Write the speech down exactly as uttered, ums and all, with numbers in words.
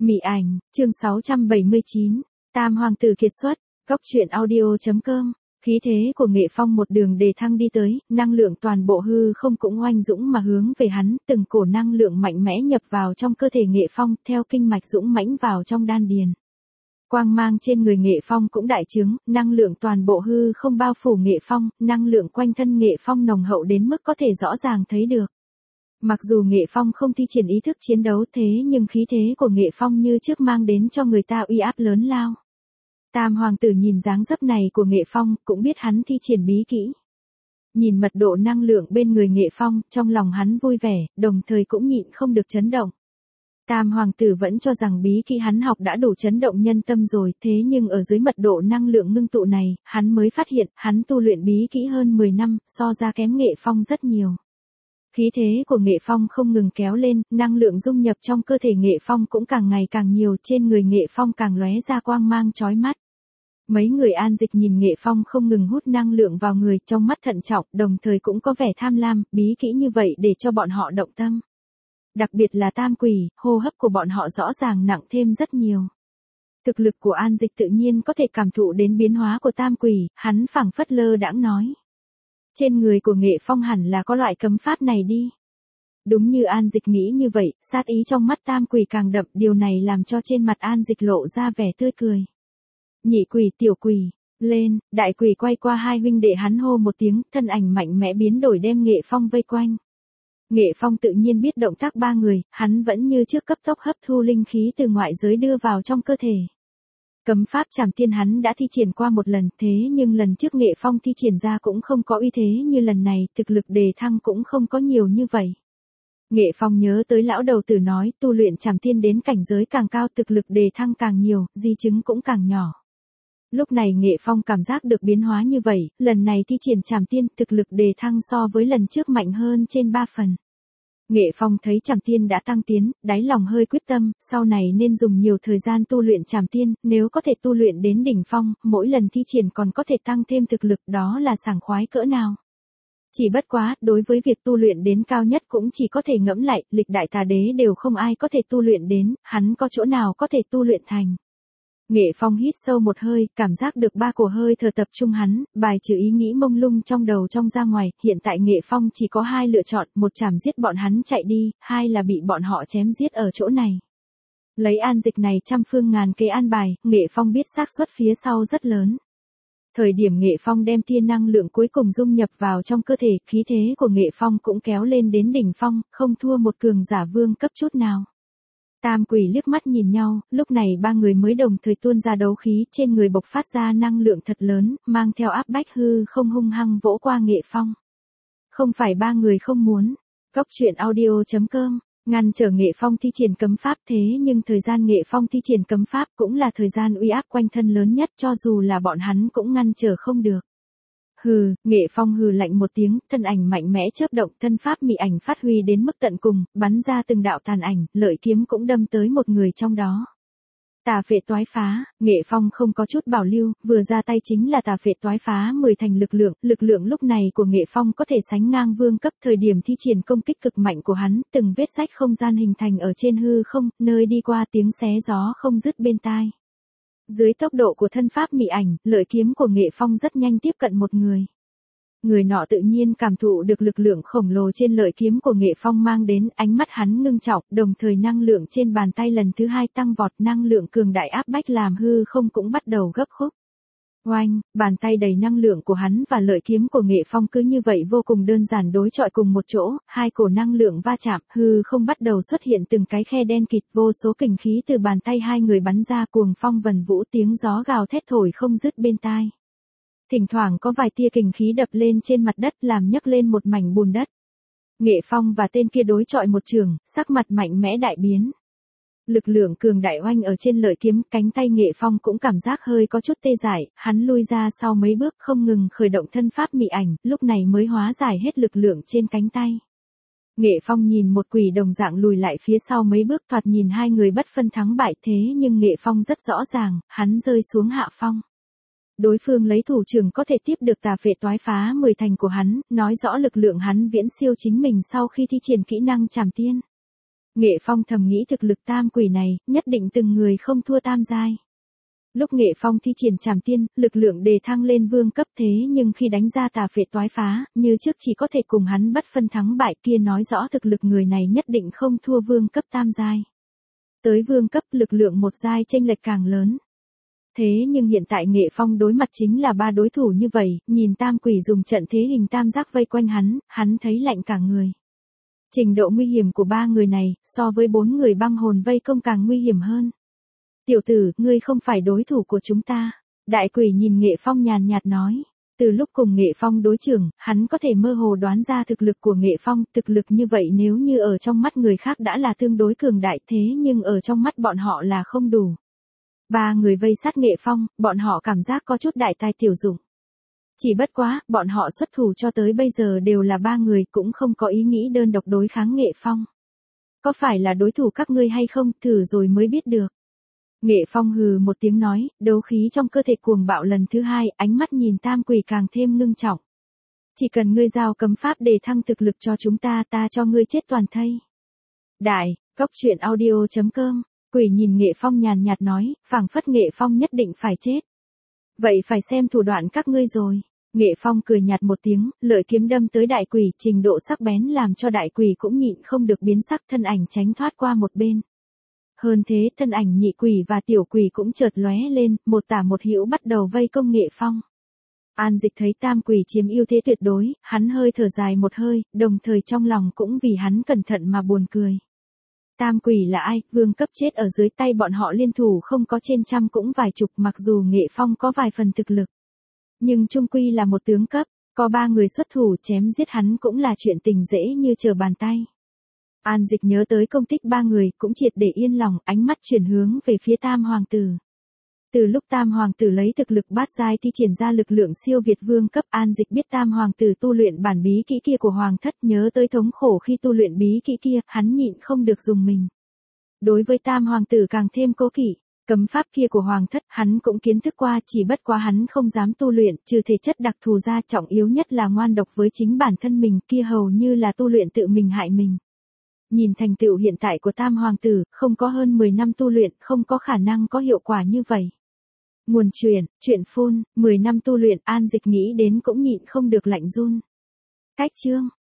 Mị ảnh, chương sáu trăm bảy mươi chín, Tam Hoàng tử kiệt xuất, góc truyện audio.com. Khí thế của Nghệ Phong một đường đề thăng đi tới, năng lượng toàn bộ hư không cũng oanh dũng mà hướng về hắn, từng cổ năng lượng mạnh mẽ nhập vào trong cơ thể Nghệ Phong, theo kinh mạch dũng mãnh vào trong đan điền. Quang mang trên người Nghệ Phong cũng đại trướng, năng lượng toàn bộ hư không bao phủ Nghệ Phong, năng lượng quanh thân Nghệ Phong nồng hậu đến mức có thể rõ ràng thấy được. Mặc dù Nghệ Phong không thi triển ý thức chiến đấu thế nhưng khí thế của Nghệ Phong như trước mang đến cho người ta uy áp lớn lao. Tam Hoàng tử nhìn dáng dấp này của Nghệ Phong, cũng biết hắn thi triển bí kỹ. Nhìn mật độ năng lượng bên người Nghệ Phong, trong lòng hắn vui vẻ, đồng thời cũng nhịn không được chấn động. Tam Hoàng tử vẫn cho rằng bí kỹ hắn học đã đủ chấn động nhân tâm rồi, thế nhưng ở dưới mật độ năng lượng ngưng tụ này, hắn mới phát hiện, hắn tu luyện bí kỹ hơn mười năm, so ra kém Nghệ Phong rất nhiều. Khí thế của Nghệ Phong không ngừng kéo lên, năng lượng dung nhập trong cơ thể Nghệ Phong cũng càng ngày càng nhiều, trên người Nghệ Phong càng lóe ra quang mang chói mắt. Mấy người An Dịch nhìn Nghệ Phong không ngừng hút năng lượng vào người, trong mắt thận trọng, đồng thời cũng có vẻ tham lam, bí kỹ như vậy để cho bọn họ động tâm. Đặc biệt là Tam Quỷ, hô hấp của bọn họ rõ ràng nặng thêm rất nhiều. Thực lực của An Dịch tự nhiên có thể cảm thụ đến biến hóa của Tam Quỷ, hắn phảng phất lơ đãng nói. Trên người của Nghệ Phong hẳn là có loại cấm pháp này đi. Đúng như An Dịch nghĩ như vậy, sát ý trong mắt Tam Quỷ càng đậm, điều này làm cho trên mặt An Dịch lộ ra vẻ tươi cười. Nhị quỷ, tiểu quỷ, lên, đại quỷ quay qua hai huynh đệ hắn hô một tiếng, thân ảnh mạnh mẽ biến đổi đem Nghệ Phong vây quanh. Nghệ Phong tự nhiên biết động tác ba người, hắn vẫn như trước cấp tốc hấp thu linh khí từ ngoại giới đưa vào trong cơ thể. Cấm pháp Trảm Tiên hắn đã thi triển qua một lần, thế nhưng lần trước Nghệ Phong thi triển ra cũng không có uy thế như lần này, thực lực đề thăng cũng không có nhiều như vậy. Nghệ Phong nhớ tới lão đầu tử nói, tu luyện Trảm Tiên đến cảnh giới càng cao thực lực đề thăng càng nhiều, di chứng cũng càng nhỏ. Lúc này Nghệ Phong cảm giác được biến hóa như vậy, lần này thi triển Trảm Tiên thực lực đề thăng so với lần trước mạnh hơn trên ba phần. Nghệ Phong thấy Trảm Tiên đã tăng tiến, đáy lòng hơi quyết tâm, sau này nên dùng nhiều thời gian tu luyện Trảm Tiên, nếu có thể tu luyện đến đỉnh phong, mỗi lần thi triển còn có thể tăng thêm thực lực, đó là sảng khoái cỡ nào. Chỉ bất quá, đối với việc tu luyện đến cao nhất cũng chỉ có thể ngẫm lại, lịch đại tà đế đều không ai có thể tu luyện đến, hắn có chỗ nào có thể tu luyện thành. Nghệ Phong hít sâu một hơi, cảm giác được ba cổ hơi thở tập trung hắn, bài trừ ý nghĩ mông lung trong đầu trong ra ngoài, hiện tại Nghệ Phong chỉ có hai lựa chọn, một chảm giết bọn hắn chạy đi, hai là bị bọn họ chém giết ở chỗ này. Lấy An Dịch này trăm phương ngàn kế an bài, Nghệ Phong biết xác suất phía sau rất lớn. Thời điểm Nghệ Phong đem tia năng lượng cuối cùng dung nhập vào trong cơ thể, khí thế của Nghệ Phong cũng kéo lên đến đỉnh phong, không thua một cường giả vương cấp chút nào. Tam Quỷ liếc mắt nhìn nhau, lúc này ba người mới đồng thời tuôn ra đấu khí, trên người bộc phát ra năng lượng thật lớn, mang theo áp bách hư không hung hăng vỗ qua Nghệ Phong. Không phải ba người không muốn. Góc truyện audio.com, ngăn trở Nghệ Phong thi triển cấm pháp thế nhưng thời gian Nghệ Phong thi triển cấm pháp cũng là thời gian uy áp quanh thân lớn nhất cho dù là bọn hắn cũng ngăn trở không được. Hừ, Nghệ Phong hừ lạnh một tiếng, thân ảnh mạnh mẽ chớp động, thân pháp mị ảnh phát huy đến mức tận cùng, bắn ra từng đạo tàn ảnh, lợi kiếm cũng đâm tới một người trong đó. Tà phệ toái phá, Nghệ Phong không có chút bảo lưu, vừa ra tay chính là tà phệ toái phá mười thành lực lượng, lực lượng lúc này của Nghệ Phong có thể sánh ngang vương cấp, thời điểm thi triển công kích cực mạnh của hắn, từng vết rách không gian hình thành ở trên hư không, nơi đi qua tiếng xé gió không dứt bên tai. Dưới tốc độ của thân pháp mị ảnh, lợi kiếm của Nghệ Phong rất nhanh tiếp cận một người. Người nọ tự nhiên cảm thụ được lực lượng khổng lồ trên lợi kiếm của Nghệ Phong mang đến, ánh mắt hắn ngưng trọng, đồng thời năng lượng trên bàn tay lần thứ hai tăng vọt, năng lượng cường đại áp bách làm hư không cũng bắt đầu gấp khúc. Oanh, bàn tay đầy năng lượng của hắn và lợi kiếm của Nghệ Phong cứ như vậy vô cùng đơn giản đối chọi cùng một chỗ, hai cổ năng lượng va chạm, hư không bắt đầu xuất hiện từng cái khe đen kịt, vô số kình khí từ bàn tay hai người bắn ra, cuồng phong vần vũ, tiếng gió gào thét thổi không dứt bên tai. Thỉnh thoảng có vài tia kình khí đập lên trên mặt đất làm nhấc lên một mảnh bùn đất. Nghệ Phong và tên kia đối chọi một trường, sắc mặt mạnh mẽ đại biến. Lực lượng cường đại oanh ở trên lợi kiếm, cánh tay Nghệ Phong cũng cảm giác hơi có chút tê dại, hắn lui ra sau mấy bước không ngừng khởi động thân pháp mị ảnh, lúc này mới hóa giải hết lực lượng trên cánh tay. Nghệ Phong nhìn một quỷ đồng dạng lùi lại phía sau mấy bước, thoạt nhìn hai người bất phân thắng bại, thế nhưng Nghệ Phong rất rõ ràng, hắn rơi xuống hạ phong. Đối phương lấy thủ trưởng có thể tiếp được tà phệ toái phá mười thành của hắn, nói rõ lực lượng hắn viễn siêu chính mình sau khi thi triển kỹ năng Trảm Tiên. Nghệ Phong thầm nghĩ thực lực tam quỷ này, nhất định từng người không thua tam giai. Lúc Nghệ Phong thi triển trảm tiên, lực lượng đề thăng lên vương cấp thế nhưng khi đánh ra tà phệ toái phá, như trước chỉ có thể cùng hắn bất phân thắng bại kia nói rõ thực lực người này nhất định không thua vương cấp tam giai. Tới vương cấp lực lượng một giai chênh lệch càng lớn. Thế nhưng hiện tại Nghệ Phong đối mặt chính là ba đối thủ như vậy, nhìn tam quỷ dùng trận thế hình tam giác vây quanh hắn, hắn thấy lạnh cả người. Trình độ nguy hiểm của ba người này, so với bốn người băng hồn vây công càng nguy hiểm hơn. Tiểu tử, ngươi không phải đối thủ của chúng ta. Đại quỷ nhìn Nghệ Phong nhàn nhạt nói. Từ lúc cùng Nghệ Phong đối trưởng, hắn có thể mơ hồ đoán ra thực lực của Nghệ Phong, thực lực như vậy nếu như ở trong mắt người khác đã là tương đối cường đại thế nhưng ở trong mắt bọn họ là không đủ. Ba người vây sát Nghệ Phong, bọn họ cảm giác có chút đại tài tiểu dụng. Chỉ bất quá, bọn họ xuất thủ cho tới bây giờ đều là ba người cũng không có ý nghĩ đơn độc đối kháng Nghệ Phong. Có phải là đối thủ các ngươi hay không, thử rồi mới biết được. Nghệ Phong hừ một tiếng nói, đấu khí trong cơ thể cuồng bạo lần thứ hai, ánh mắt nhìn tam quỷ càng thêm ngưng trọng. Chỉ cần ngươi giao cấm pháp để thăng thực lực cho chúng ta, ta cho ngươi chết toàn thây. Đại, góc truyện audio chấm com, quỷ nhìn Nghệ Phong nhàn nhạt nói, phảng phất Nghệ Phong nhất định phải chết. Vậy phải xem thủ đoạn các ngươi rồi. Nghệ Phong cười nhạt một tiếng, lợi kiếm đâm tới đại quỷ, trình độ sắc bén làm cho đại quỷ cũng nhịn không được biến sắc, thân ảnh tránh thoát qua một bên. Hơn thế, thân ảnh nhị quỷ và tiểu quỷ cũng chợt lóe lên, một tả một hữu bắt đầu vây công Nghệ Phong. An Dịch thấy tam quỷ chiếm ưu thế tuyệt đối, hắn hơi thở dài một hơi, đồng thời trong lòng cũng vì hắn cẩn thận mà buồn cười. Tam quỷ là ai, vương cấp chết ở dưới tay bọn họ liên thủ không có trên trăm cũng vài chục, mặc dù Nghệ Phong có vài phần thực lực. Nhưng chung quy là một tướng cấp, có ba người xuất thủ chém giết hắn cũng là chuyện tình dễ như trở bàn tay. An Dịch nhớ tới công tích ba người cũng triệt để yên lòng, ánh mắt chuyển hướng về phía tam hoàng tử. Từ lúc tam hoàng tử lấy thực lực bát giai thi triển ra lực lượng siêu việt vương cấp, An Dịch biết tam hoàng tử tu luyện bản bí kỹ kia của hoàng thất, nhớ tới thống khổ khi tu luyện bí kỹ kia, hắn nhịn không được dùng mình. Đối với tam hoàng tử càng thêm cố kỵ, cấm pháp kia của hoàng thất hắn cũng kiến thức qua, chỉ bất quá hắn không dám tu luyện, trừ thể chất đặc thù ra, trọng yếu nhất là ngoan độc với chính bản thân mình, kia hầu như là tu luyện tự mình hại mình. Nhìn thành tựu hiện tại của tam hoàng tử, không có hơn mười năm tu luyện, không có khả năng có hiệu quả như vậy. Nguồn truyền, chuyện phun, mười năm tu luyện, An Dịch nghĩ đến cũng nhịn không được lạnh run. Cách chương